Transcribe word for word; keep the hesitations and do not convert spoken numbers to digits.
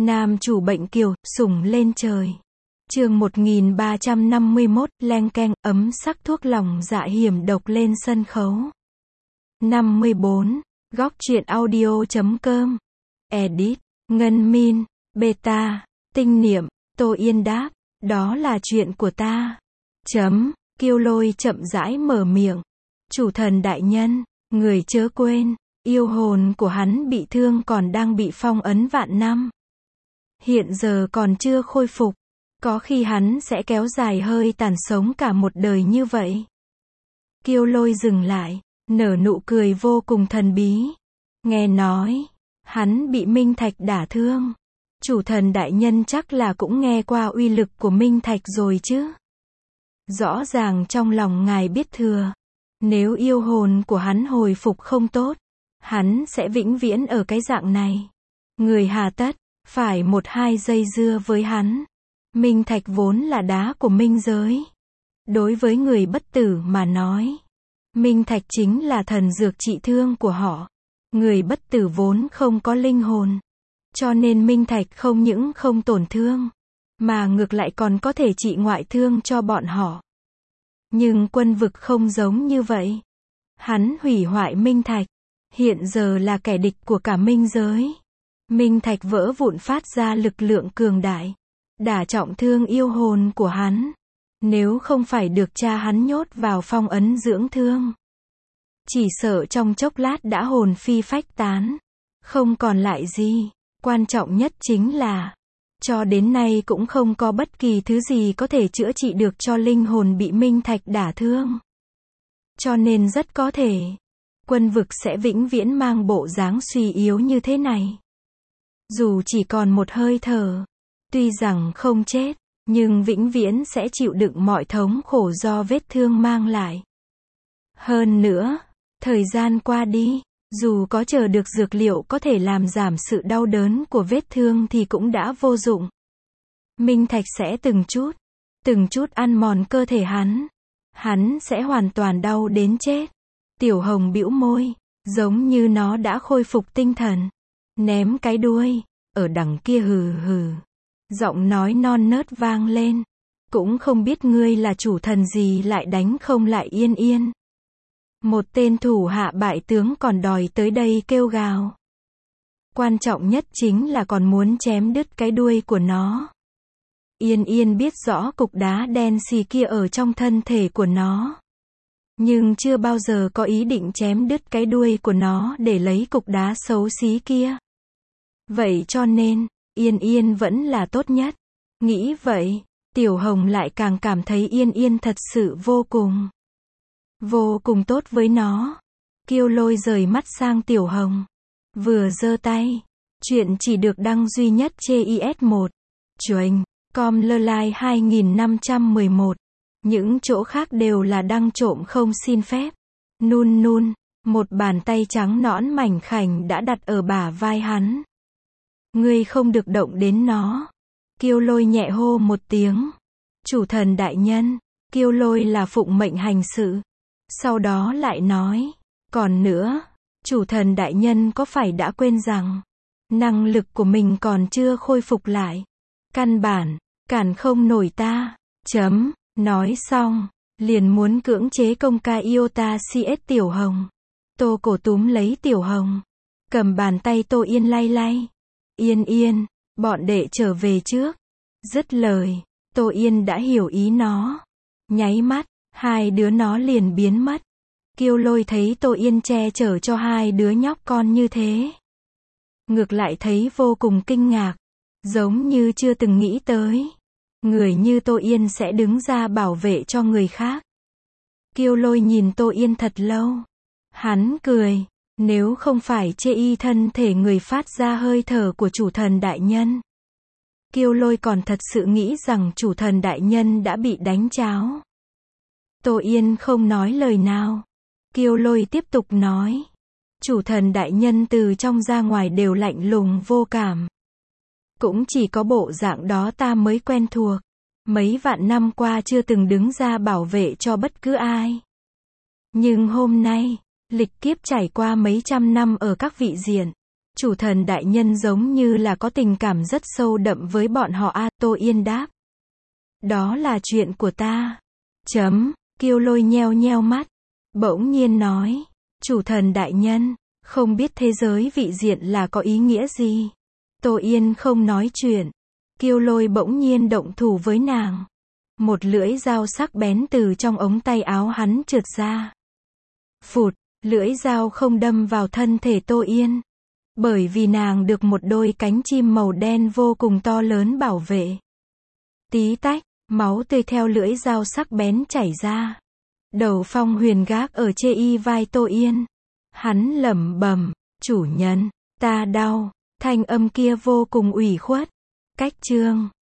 Nam chủ bệnh kiều, sủng lên trời. Chương một nghìn ba trăm năm mươi mốt, leng keng, ấm sắc thuốc lòng dạ hiểm độc lên sân khấu. năm mươi bốn, góc truyện audio chấm com. Edit, Ngân Min, Beta, Tinh Niệm, Tô Yên đáp, đó là chuyện của ta. Chấm, Kiêu Lôi chậm rãi mở miệng. Chủ thần đại nhân, người chớ quên, yêu hồn của hắn bị thương còn đang bị phong ấn vạn năm. Hiện giờ còn chưa khôi phục. Có khi hắn sẽ kéo dài hơi tàn sống cả một đời như vậy. Kiêu Lôi dừng lại, nở nụ cười vô cùng thần bí. Nghe nói, hắn bị Minh Thạch đả thương. Chủ thần đại nhân chắc là cũng nghe qua uy lực của Minh Thạch rồi chứ. Rõ ràng trong lòng ngài biết thừa. Nếu yêu hồn của hắn hồi phục không tốt, hắn sẽ vĩnh viễn ở cái dạng này. Người hà tất phải một hai dây dưa với hắn. Minh Thạch vốn là đá của minh giới. Đối với người bất tử mà nói, Minh Thạch chính là thần dược trị thương của họ. Người bất tử vốn không có linh hồn, cho nên Minh Thạch không những không tổn thương, mà ngược lại còn có thể trị ngoại thương cho bọn họ. Nhưng Quân Vực không giống như vậy. Hắn hủy hoại Minh Thạch, hiện giờ là kẻ địch của cả minh giới. Minh Thạch vỡ vụn phát ra lực lượng cường đại, đả trọng thương yêu hồn của hắn. Nếu không phải được cha hắn nhốt vào phong ấn dưỡng thương, chỉ sợ trong chốc lát đã hồn phi phách tán, không còn lại gì. Quan trọng nhất chính là, cho đến nay cũng không có bất kỳ thứ gì có thể chữa trị được cho linh hồn bị Minh Thạch đả thương. Cho nên rất có thể, Quân Vực sẽ vĩnh viễn mang bộ dáng suy yếu như thế này. Dù chỉ còn một hơi thở, tuy rằng không chết, nhưng vĩnh viễn sẽ chịu đựng mọi thống khổ do vết thương mang lại. Hơn nữa, thời gian qua đi, dù có chờ được dược liệu có thể làm giảm sự đau đớn của vết thương thì cũng đã vô dụng. Minh Thạch sẽ từng chút, từng chút ăn mòn cơ thể hắn. Hắn sẽ hoàn toàn đau đến chết. Tiểu Hồng bĩu môi, giống như nó đã khôi phục tinh thần. Ném cái đuôi, ở đằng kia hừ hừ. Giọng nói non nớt vang lên. Cũng không biết ngươi là chủ thần gì lại đánh không lại Yên Yên. Một tên thủ hạ bại tướng còn đòi tới đây kêu gào. Quan trọng nhất chính là còn muốn chém đứt cái đuôi của nó. Yên Yên biết rõ cục đá đen xì kia ở trong thân thể của nó, nhưng chưa bao giờ có ý định chém đứt cái đuôi của nó để lấy cục đá xấu xí kia. Vậy cho nên, Yên Yên vẫn là tốt nhất. Nghĩ vậy, Tiểu Hồng lại càng cảm thấy Yên Yên thật sự vô cùng, vô cùng tốt với nó. Kiêu Lôi rời mắt sang Tiểu Hồng, vừa giơ tay. Chuyện chỉ được đăng duy nhất trên i ét một. Chuềnh, com lơ lai hai nghìn năm trăm mười một. Những chỗ khác đều là đăng trộm không xin phép. Nun nun, một bàn tay trắng nõn mảnh khảnh đã đặt ở bả vai hắn. Ngươi không được động đến nó. Kiêu Lôi nhẹ hô một tiếng. Chủ thần đại nhân. Kiêu Lôi là phụng mệnh hành sự. Sau đó lại nói, còn nữa, chủ thần đại nhân có phải đã quên rằng, năng lực của mình còn chưa khôi phục lại. Căn bản, cản không nổi ta. Chấm, nói xong, liền muốn cưỡng chế công ca Iota xê ét Tiểu Hồng. Tô cổ túm lấy Tiểu Hồng, cầm bàn tay Tô Yên lay lay. Yên Yên, bọn đệ trở về trước. Dứt lời, Tô Yên đã hiểu ý nó. Nháy mắt, hai đứa nó liền biến mất. Kiêu Lôi thấy Tô Yên che chở cho hai đứa nhóc con như thế, ngược lại thấy vô cùng kinh ngạc, giống như chưa từng nghĩ tới người như Tô Yên sẽ đứng ra bảo vệ cho người khác. Kiêu Lôi nhìn Tô Yên thật lâu. Hắn cười, nếu không phải chê y thân thể người phát ra hơi thở của chủ thần đại nhân, Kiêu Lôi còn thật sự nghĩ rằng chủ thần đại nhân đã bị đánh cháo. Tô Yên không nói lời nào. Kiêu Lôi tiếp tục nói, chủ thần đại nhân từ trong ra ngoài đều lạnh lùng vô cảm. Cũng chỉ có bộ dạng đó ta mới quen thuộc. Mấy vạn năm qua chưa từng đứng ra bảo vệ cho bất cứ ai. Nhưng hôm nay, lịch kiếp trải qua mấy trăm năm ở các vị diện, Chủ thần đại nhân giống như là có tình cảm rất sâu đậm với bọn họ a, Tô Yên đáp. Đó là chuyện của ta. Chấm, Kiêu Lôi nheo nheo mắt. Bỗng nhiên nói. Chủ thần đại nhân, không biết thế giới vị diện là có ý nghĩa gì. Tô Yên không nói chuyện. Kiêu Lôi bỗng nhiên động thủ với nàng. Một lưỡi dao sắc bén từ trong ống tay áo hắn trượt ra. Phụt, lưỡi dao không đâm vào thân thể Tô Yên. Bởi vì nàng được một đôi cánh chim màu đen vô cùng to lớn bảo vệ. Tí tách, máu tươi theo lưỡi dao sắc bén chảy ra. Đầu Phong Huyền gác ở chê y vai Tô Yên. Hắn lẩm bẩm, chủ nhân, ta đau. Thanh âm kia vô cùng ủy khuất. Cách chương